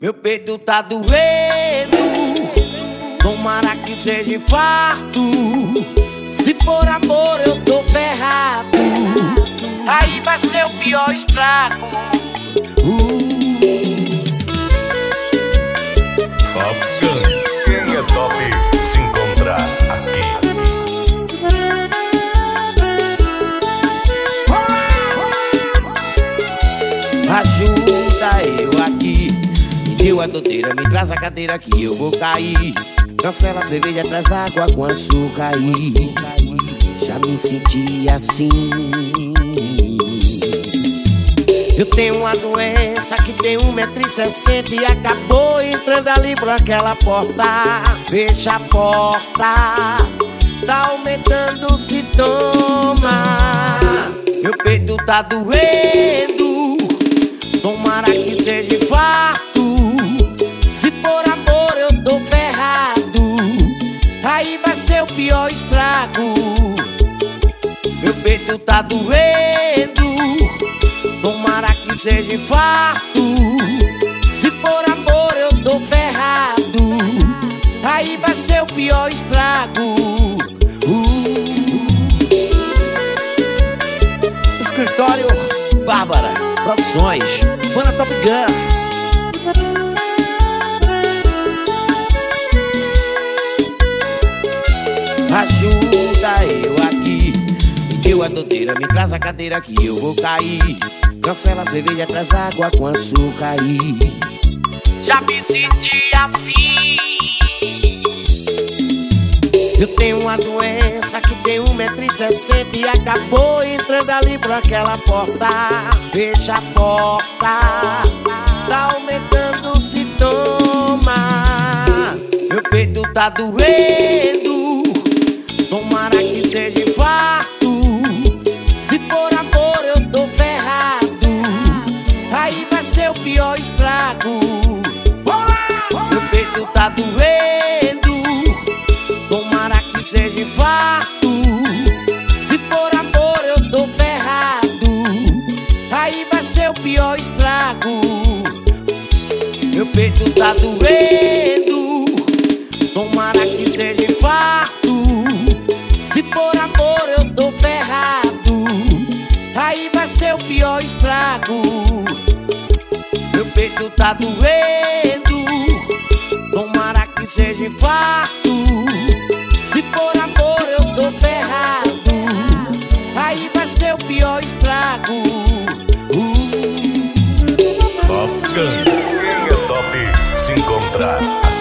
Meu peito tá doendo, tomara que seja infarto. Se for amor eu tô ferrado, aí vai ser o pior estrago. Top Gun. Quem é top se encontrar aqui. Ajuda eu aqui, me deu a doteira, me traz a cadeira que eu vou cair. Cancela a cerveja, traz água com açúcar aí. Já me senti assim. Eu tenho uma doença que tem 1,60 m e acabou entrando ali por aquela porta. Fecha a porta, tá aumentando o sintoma. Meu peito tá doendo, tomara que seja infarto. Se for amor eu tô ferrado, aí vai ser o pior estrago. Meu peito tá doendo, tomara que seja infarto. Se for amor eu tô ferrado, aí vai ser o pior estrago. Escritório Bárbara Produções, Banda Top Gun. Ajuda eu aqui, me deu a doteira, me traz a cadeira que eu vou cair. Cancela a cerveja, traz água com açúcar aí. Já me senti assim. Eu tenho uma doença que tem 1,60 m e acabou entrando ali por aquela porta. Fecha a porta, tá aumentando o sintoma. Meu peito tá doendo, tomara que seja infarto. Se for amor eu tô ferrado, aí vai ser o pior estrago. Meu peito tá doendo, tomara que seja infarto. Se for amor eu tô ferrado, aí vai ser o pior estrago. Meu peito tá doendo, tomara que seja infarto. Se for amor eu tô ferrado, aí vai ser o pior estrago. Meu peito tá doendo, tomara que seja infarto. Se for amor eu tô ferrado, aí vai ser o pior estrago. Top Gun. Quem é top se encontrar aqui.